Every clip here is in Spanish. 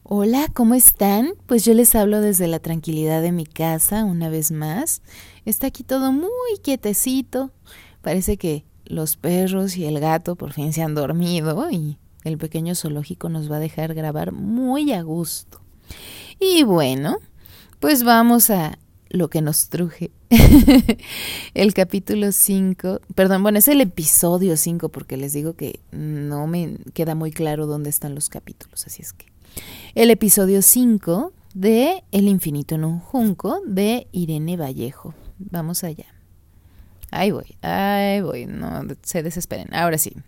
Hola, ¿cómo están? Pues yo les hablo desde la tranquilidad de mi casa una vez más. Está aquí todo muy quietecito. Parece que los perros y el gato por fin se han dormido y el pequeño zoológico nos va a dejar grabar muy a gusto. Y bueno, pues vamos a lo que nos truje. El capítulo 5, perdón, bueno, es el episodio 5 porque les digo que no me queda muy claro dónde están los capítulos, así es que el episodio 5 de El infinito en un junco de Irene Vallejo. Vamos allá. Ahí voy, no se desesperen. Ahora sí.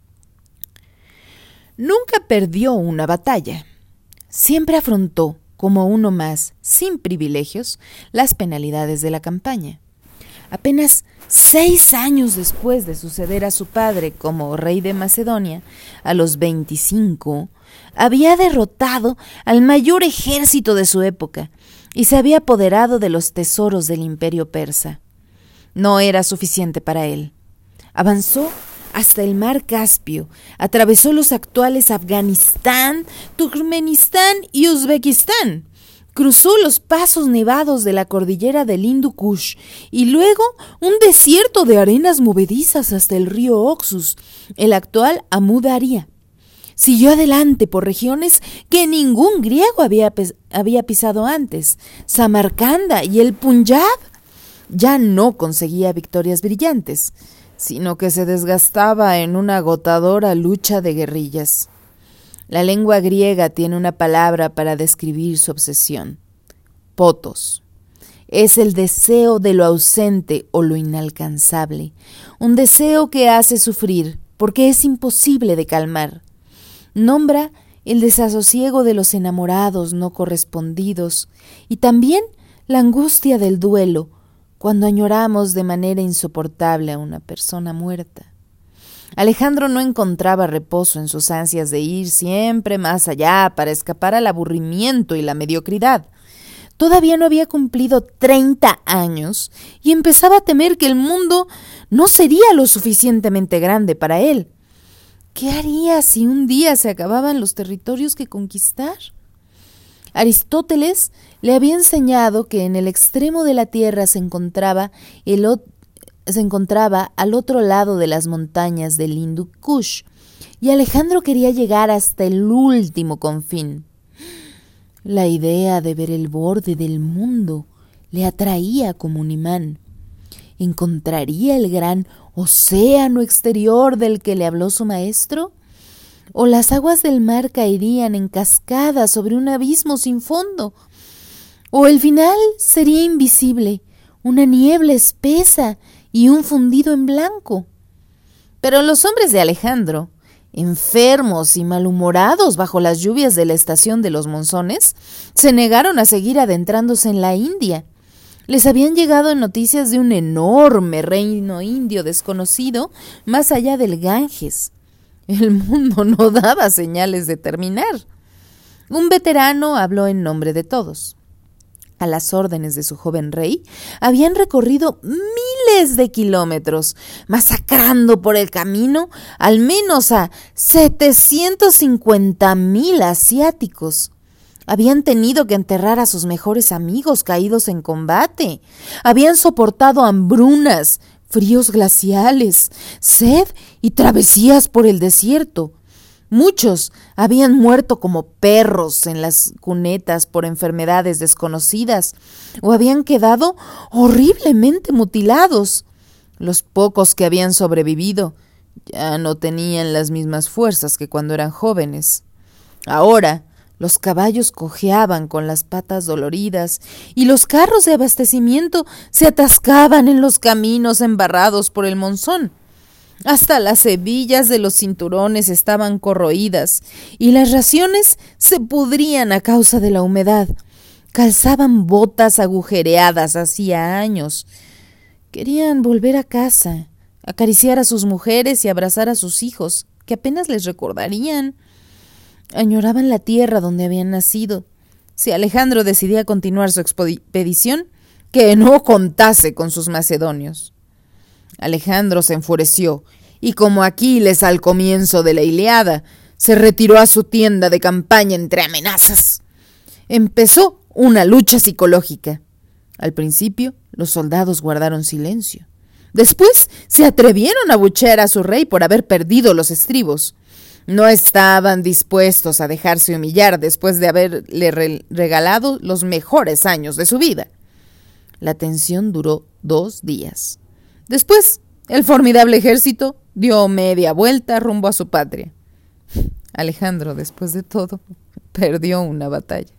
Nunca perdió una batalla. Siempre afrontó, como uno más, sin privilegios, las penalidades de la campaña. Apenas 6 años después de suceder a su padre como rey de Macedonia, a los 25, había derrotado al mayor ejército de su época y se había apoderado de los tesoros del imperio persa. No era suficiente para él. Avanzó hasta el mar Caspio, atravesó los actuales Afganistán, Turkmenistán y Uzbekistán, cruzó los pasos nevados de la cordillera del Hindu Kush y luego un desierto de arenas movedizas hasta el río Oxus, el actual Amu Daria. Siguió adelante por regiones que ningún griego había pisado antes, Samarcanda y el Punjab. Ya no conseguía victorias brillantes, sino que se desgastaba en una agotadora lucha de guerrillas. La lengua griega tiene una palabra para describir su obsesión: potos. Es el deseo de lo ausente o lo inalcanzable, un deseo que hace sufrir porque es imposible de calmar. Nombra el desasosiego de los enamorados no correspondidos y también la angustia del duelo cuando añoramos de manera insoportable a una persona muerta. Alejandro no encontraba reposo en sus ansias de ir siempre más allá para escapar al aburrimiento y la mediocridad. Todavía no había cumplido 30 años y empezaba a temer que el mundo no sería lo suficientemente grande para él. ¿Qué haría si un día se acababan los territorios que conquistar? Aristóteles le había enseñado que en el extremo de la tierra se encontraba al otro lado de las montañas del Hindu Kush, y Alejandro quería llegar hasta el último confín. La idea de ver el borde del mundo le atraía como un imán. ¿Encontraría el gran océano exterior del que le habló su maestro? ¿O las aguas del mar caerían en cascadas sobre un abismo sin fondo? ¿O el final sería invisible, una niebla espesa y un fundido en blanco? Pero los hombres de Alejandro, enfermos y malhumorados bajo las lluvias de la estación de los monzones, se negaron a seguir adentrándose en la India. Les habían llegado noticias de un enorme reino indio desconocido más allá del Ganges. El mundo no daba señales de terminar. Un veterano habló en nombre de todos. A las órdenes de su joven rey, habían recorrido miles de kilómetros, masacrando por el camino al menos a 750,000 asiáticos. Habían tenido que enterrar a sus mejores amigos caídos en combate. Habían soportado hambrunas, fríos glaciales, sed y travesías por el desierto. Muchos habían muerto como perros en las cunetas por enfermedades desconocidas o habían quedado horriblemente mutilados. Los pocos que habían sobrevivido ya no tenían las mismas fuerzas que cuando eran jóvenes. Ahora los caballos cojeaban con las patas doloridas y los carros de abastecimiento se atascaban en los caminos embarrados por el monzón. Hasta las hebillas de los cinturones estaban corroídas y las raciones se pudrían a causa de la humedad. Calzaban botas agujereadas hacía años. Querían volver a casa, acariciar a sus mujeres y abrazar a sus hijos, que apenas les recordarían. Añoraban la tierra donde habían nacido. Si Alejandro decidía continuar su expedición, que no contase con sus macedonios. Alejandro se enfureció, y como Aquiles al comienzo de la Ilíada, se retiró a su tienda de campaña entre amenazas. Empezó una lucha psicológica. Al principio, los soldados guardaron silencio. Después se atrevieron a abuchear a su rey por haber perdido los estribos. No estaban dispuestos a dejarse humillar después de haberle regalado los mejores años de su vida. La tensión duró 2 días. Después, el formidable ejército dio media vuelta rumbo a su patria. Alejandro, después de todo, perdió una batalla.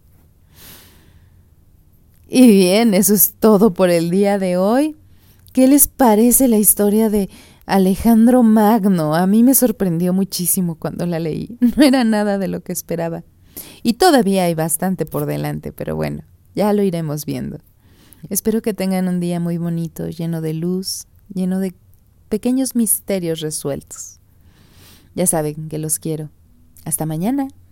Y bien, eso es todo por el día de hoy. ¿Qué les parece la historia de Alejandro Magno? A mí me sorprendió muchísimo cuando la leí. No era nada de lo que esperaba. Y todavía hay bastante por delante, pero bueno, ya lo iremos viendo. Espero que tengan un día muy bonito, lleno de luz, lleno de pequeños misterios resueltos. Ya saben que los quiero. Hasta mañana.